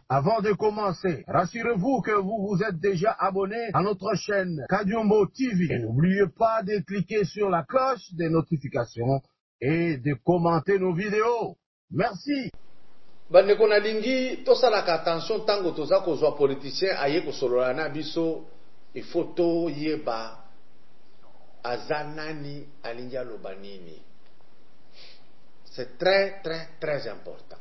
Avant de commencer, rassurez-vous que vous vous êtes déjà abonné à notre chaîne Kadiombo TV. Et n'oubliez pas de cliquer sur la cloche des notifications et de commenter nos vidéos. Merci. Bandeko na lingi tosalaka attention tango toza kozwa politicien aye kosolola na biso il faut to yeba azanani alingi aloba nini. C'est très très très important.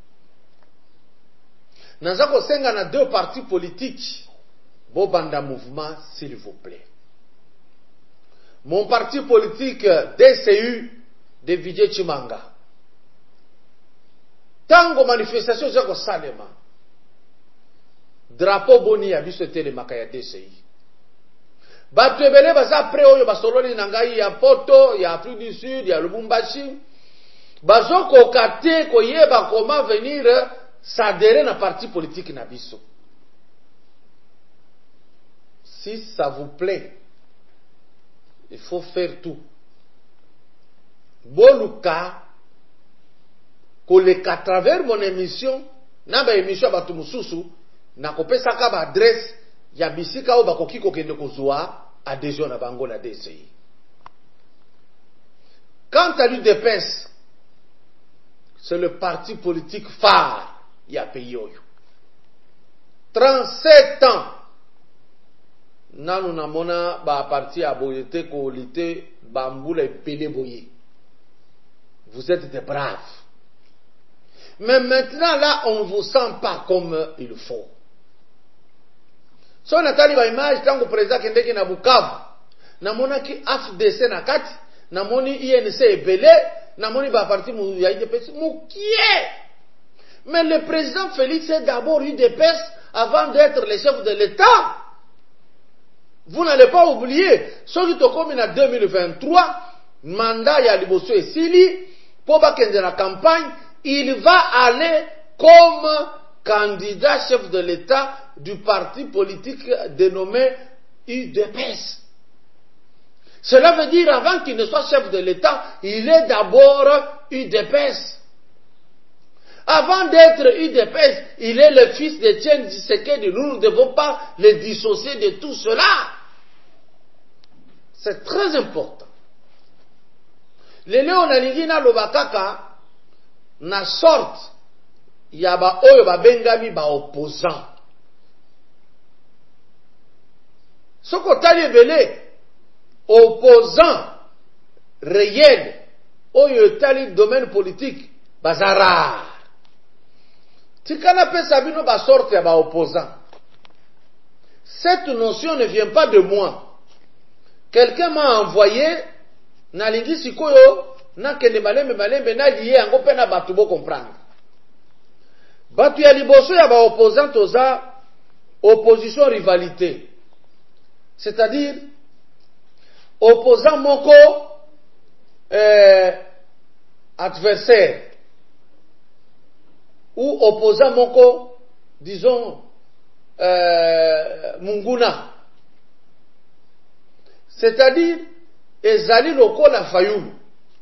Naza kosenga na deux partis politiques bobanda mouvement s'il vous plaît. Mon parti politique DCU de Vijay Chimanga. Tango manifestation zako salema. Drapeau boni ya biso telemaka ya DCI. Bato ebele baza pre oyo basololi na ngai ya Poto, ya Afrique du Sud, ya Lubumbashi. Bazoko kate koyeba comment venir s'adhérer na parti politique na biso. Si ça vous plaît, il faut faire tout. Boluka koleka à travers mon émission, na ba émission batu mususu, na kopesaka ba adresse ya bisika o bakoki kokende kozwa adhésion na bango na DCI. Quant à l'UDPS, c'est le parti politique phare ya pays oyo. 37 ans nanu namona ba parti ya boyete ko lite bambula epele boye. Vous êtes des braves. Mais maintenant, là, on ne vous sent pas comme il faut. So natali ba image tango président kendeki na Bukavu. Namonaki AFDC na kati, namoni INC ebele, namoni ba parti mu ya UDPS mukie. Mais le président Félix est d'abord UDPS avant d'être le chef de l'État. Vous n'allez pas oublier, ce qui est comme en 2023, mandat ya liboso esili, pour bakende na campagne, il va aller comme candidat chef de l'État du parti politique dénommé UDPS. Cela veut dire avant qu'il ne soit chef de l'État, il est d'abord UDPS. Avant d'être UDPS, il est le fils de Tien Tshisekedi. Nous ne devons pas le dissocier de tout cela. C'est très important. Lelo nalingi na lobakaka na sorte ya ba oyo ba bengami ba opposant. Soko tali ebele opposant réel oyo tali domaine politique bazara. Tikana pesa bino ba sorte ya ba opposant. Cette notion ne vient pas de moi. Quelqu'un m'a envoyé na lingi sikoyo na kende malembe na lié yango pe na batu bo comprendre. Batu ya liboso ya ba opposant oza opposition rivalité. C'est-à-dire opposant moko adversaire ou opposant moko disons munguna. C'est-à-dire ezali lokola Fayulu.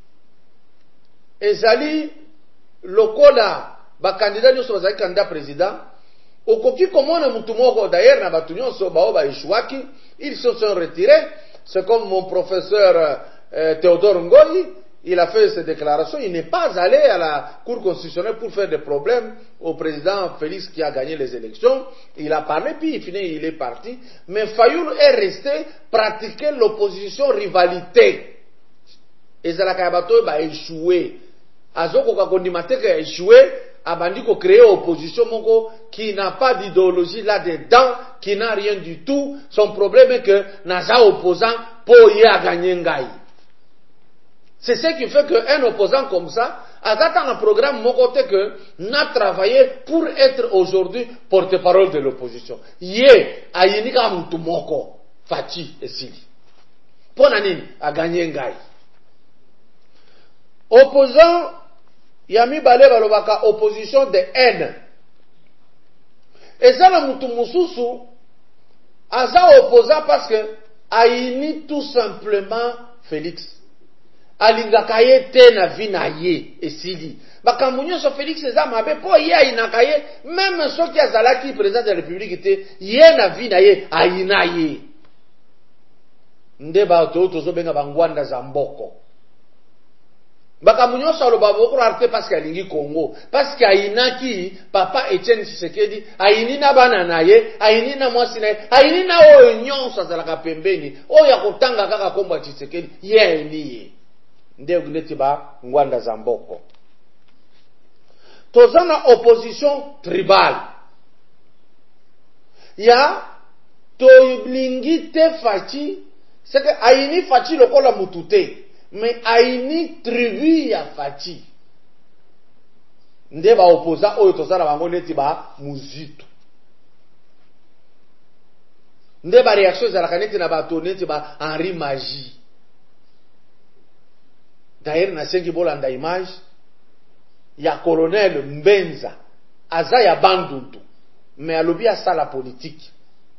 Ezali lokola ba candidat nyoso bazali candidat président. Okoki komona mutu moko d'ailleurs na batu nyonso bao ba échouaki, ils se sont retirés. C'est comme mon professeur Théodore Ngoyi, il a fait ses déclarations, il n'est pas allé à la Cour constitutionnelle pour faire des problèmes au président Félix qui a gagné les élections. Il a parlé, puis il est parti. Mais Fayoul est resté pratiquer l'opposition rivalité. Et Zalakayabato a échoué. Azoko Kakondimateke a échoué. Abandiko créer opposition moko qui n'a pas d'idéologie là-dedans, qui n'a rien du tout. Son problème est que Naza opposant pour y a gagné ngai. C'est ce qui fait qu'un opposant comme ça, a un programme mon côté que n'a travaillé pour être aujourd'hui porte-parole de l'opposition. Yé, a yinika mutu moko, Fati et Sili. Ponanine, a gagné ngai. Opposant, Yami Bale Balobaka, opposition de haine. Et ça, la mutu mususu, aza opposant parce que, a yini tout simplement Félix. alingaka ye te na vi na ye esili makambo nyonso Félix eza mabe po ye ayinaka ye même soki azalaki président de la République te ye na vi na ye ayina ye nde bato tozobenga bangwanda za mboko makambo nyonso aloba bokola te parce que alingi Congo parce que ayinaki papa Etienne Tshisekedi ayini na bana na ye ayini na mwasi na ye ayini na oyo nyonso azalaka pembeni oyo akotanga kaka kombo ya Tshisekedi ye ayini ye nde neti ba ngwanda za mboko toza na opposition tribal ya tolingi te faci c'est que ayini faci lokola mutu te mais ayini tribu ya faci nde ba opposa oyo toza na bango neti ba muzitu nde ba réaction ezalaka neti na bato neti ba Henri Magie. D'ailleurs nasengi bolanda image ya colonel Mbenza aza ya Bandundu mais alobi asala politique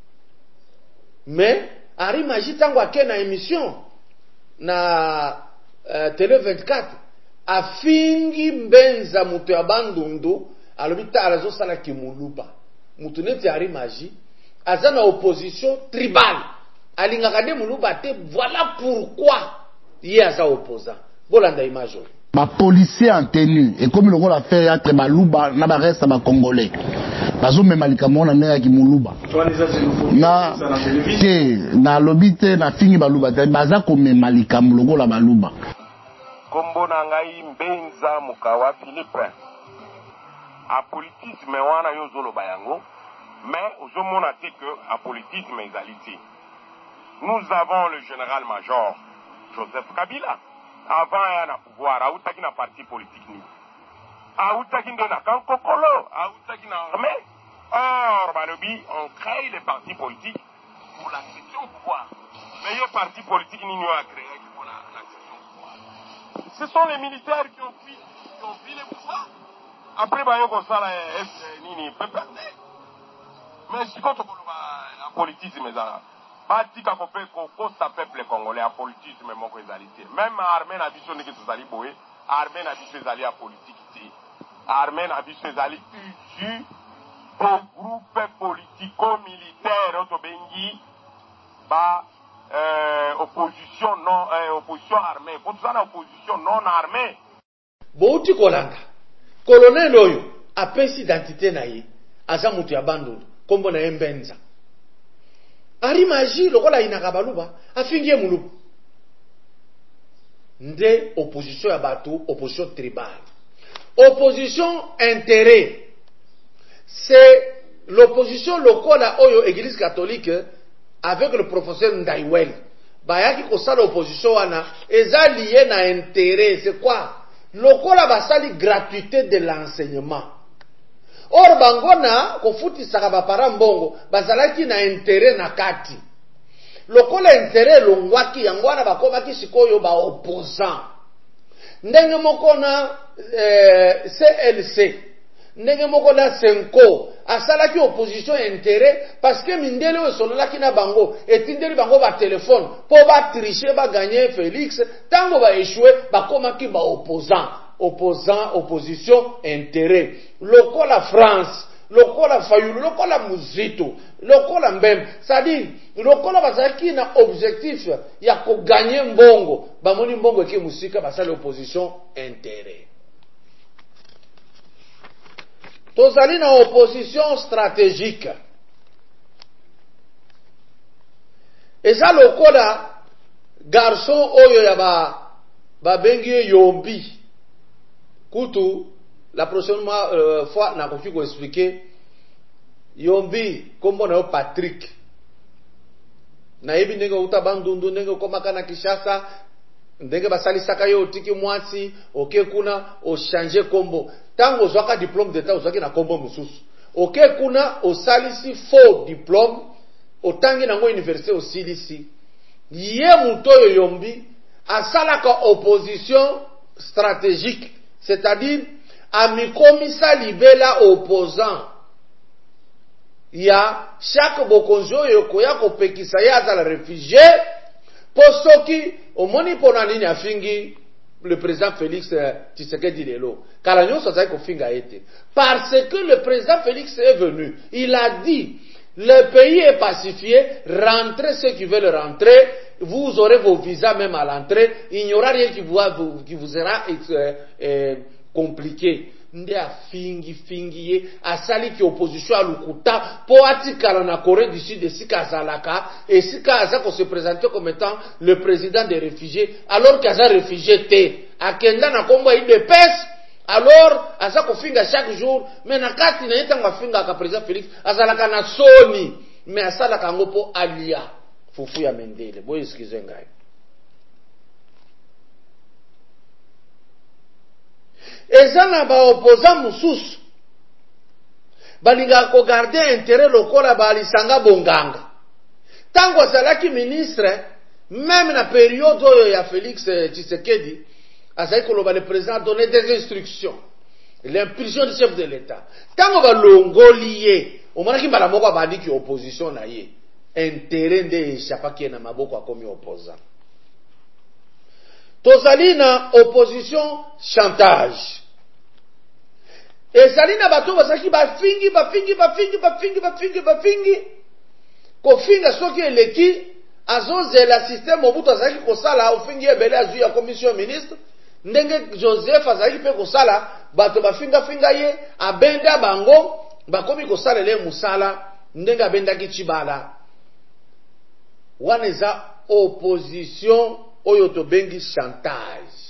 mais Henri Magie tango ake na émission na Télé 24 afingi Mbenza mutu ya Bandundu alobi ta alazo sala kimuluba mutu neti Henri Magie aza na opposition tribale alingaka de muluba te voilà pourquoi ye aza opposant bolanda image ba policier en tenue et comme le rôle a fait entre baluba na ba reste ba congolais bazo mema likambo na ndenge ki muluba na te na lobite na fingi baluba te baza ko mema likambo lokola baluba kombo na ngai Mbenza Mukawa Philippe a politisme wana yo zoloba yango mais ozomona te que a politisme égalité nous avons le général-major Joseph Kabila avant ya na pouvoir autaki na parti politique ni autaki ndo na kankokolo autaki na armée or balobi on crée les partis politiques pour la section pouvoir mais les partis politiques ni a créé pour la section pouvoir ce sont les militaires qui ont pris les pouvoirs après bayo ko sala nini PPRD mais si quand on la politisme ça batika ko pe ko kosta peuple congolais a politisme moko ezalité même armée na biso ndike tozali boye armée na biso ezali a politique ti armée na biso ezali usu au groupe politico militaire otobengi ba opposition non opposition armée pour ça na opposition non armée bouti kolanga colonel oyo apesi identité na ye aza mutu ya Bandundu kombo na ye Mbenza Henri Magie lokola inaka baluba afingie muluba nde opposition ya bato opposition tribale opposition intérêt c'est l'opposition lokola oyo église catholique avec le professeur Ndaiwel bayaki kosala opposition wana eza lié na intérêt c'est quoi lokola basali gratuité de l'enseignement or bangona kofutisaka bapara mbongo bazalaki na intérêt na kati lokola intérêt longwaki yango wana bakomaki sikoyo ba opposant ndenge moko na CLC ndenge moko na Senko asalaki opposition intérêt parce que mindele osololaki na bango etindeli bango ba téléphone po ba tricher ba gagner Félix tango ba échouer bakomaki ba opposant opposition intérêt lokola France lokola Fayulu lokola Muzito lokola Mbembe c'est-à-dire lokola bazaki na objectif ya ko gagner mbongo bamoni mbongo ke musika basala opposition intérêt tozali na opposition stratégique eza lokola garçon oyo ya ba bengi Yombi kutu la prochaine fois na kofi ko expliquer Yombi kombo na Patrick na yebi ndenge uta Bandundu ndenge komaka na Kinshasa ndenge basalisaka yo tiki mwasi oke kuna o changer kombo tango zwaka diplôme d'état ozwaki na kombo mususu oke kuna o salisi faux diplôme otangi nango université osilisi ye mutoyo Yombi asalaka opposition stratégique c'est-à-dire amikomisa libela opposant ya chaque bokonzi oyo koya kopekisa ye azala réfugié po soki omoni pona nini afingi le président Félix Tshisekedi Lelo. Parce que le président Félix est venu, il a dit, le pays est pacifié, rentrez ceux qui veulent rentrer, vous aurez vos visas même à l'entrée, il n'y aura rien qui vous sera compliqué. Nde a fingi asali ki opposition à lukuta po atikala na Corée du Sud esika azalaka esika azako se présenter comme étant le président des réfugiés alors qu'aza réfugié te akenda na kombo IDPS alors azako finga chaque jour mais na kati na yetanga finga ka président Félix azalaka na soni mais asalaka ngo po alia fufu ya mendele boy excuse ngai. Eza na ba opposant mususu balinga ko garder intérêt lokola balisanga bonganga tango azalaki ministre même na période oyo ya Félix Tshisekedi azali koloba le président a donné des instructions l'impulsion du chef de l'État tango balongoli ye omonaki mbala moko abandiki opposition na ye intérêt nde echapaki na maboko akomi opposant. Tozali na opposition chantage. Ezali na bato bazaki bafingi. Kofinga soki eleki azozela système obuto azaki kosala ofingi ebele azu ya commission ministre. Ndenge Joseph azaki pe kosala bato bafinga ye abenda bango bakomi kosala le musala ndenge abendaki Chibala. Waneza opposition oyo to bengi chantage.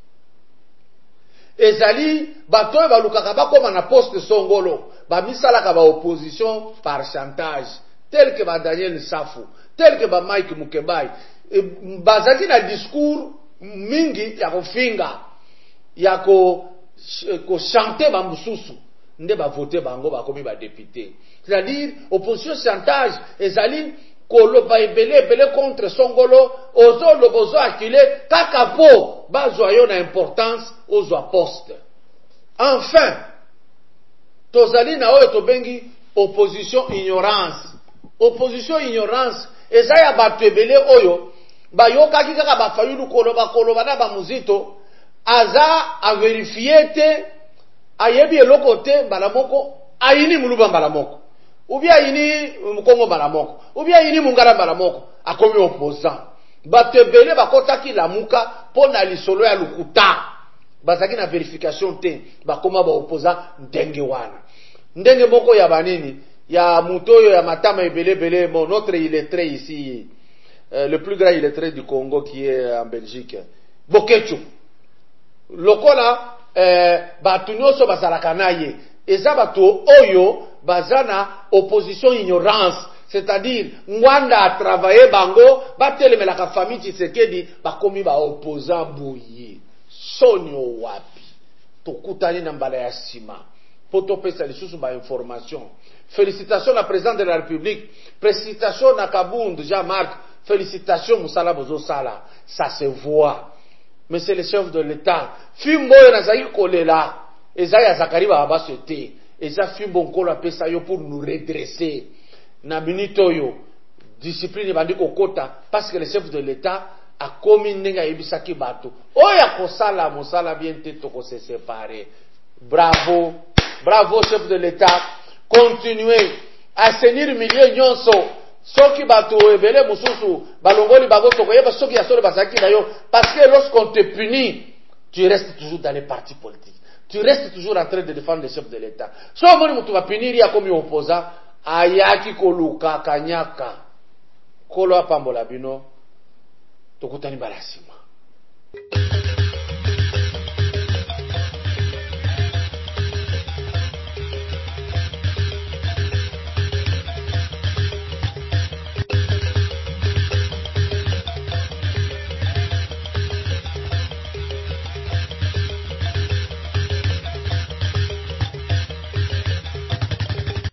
Ezali bato e balukaka bakoma na poste songolo ba misalaka ba opposition par chantage tel que ba Daniel Safu tel que ba Mike Mukebai bazaki na discours mingi ya kofinga ya ko chanter ba mususu nde ba voter bango bakomi ba député. C'est-à-dire opposition chantage ezali koloba ebele contre Songolo ozo lobozo akile kaka po bazwa yo na importance ozwa poste. Enfin tozali na oyo tobengi opposition ignorance. Opposition ignorance ezaya bato ebele oyo bayokaki kaka bafayulu koloba na bamuzito aza a vérifier te ayebi eloko te mbala moko ayini muluba mbala moko ou bien yini Kongo balamoko ou bien yini Mungara balamoko akomi opposant batebele bakotaki lamuka pona lisolo ya lukuta bazaki na vérification te bakoma ba opposant ndenge wana ndenge moko ya banini ya mutoyo ya matama ebele bon notre illettré ici le plus grand illettré du Congo qui est en Belgique Bokecho lokola batu nyonso bazalaka naye eza bato oyo bazana opposition ignorance, c'est-à-dire Mwanda a travaillé bango batelemela ka famille Tshisekedi bakomi ba opposant bouyi sonyo wapi tokutani na mbala ya sima poto pesa lisusu ba information. Félicitations la présidente de la République, félicitations na Kabund Jean-Marc, félicitations Musala Bozo Sala, ça se voit. Mais c'est le chef de l'État. Fimbo nazaki kolela ezaya Zakari ba abasete. Et ça fait bon qu'on appelle ça pour nous redresser. Na minito yo discipline bandi kokota parce que le chef de l'État a commis nenga yebisaki bato. Oya kosala mosala bien te to ko se séparer. Bravo, bravo chef de l'État. Continuez à assainir milieu nyonso. Soki bato ebele mususu balongoli bago to koyeba soki ya solo basaki na yo parce que lorsqu'on te punit, tu restes toujours dans les partis politiques. Tu restes toujours en train de défendre le chef de l'État. So moni mutu va punir ya komi opposant ayaki koluka kanyaka kolo apambola bino tokutani balasima.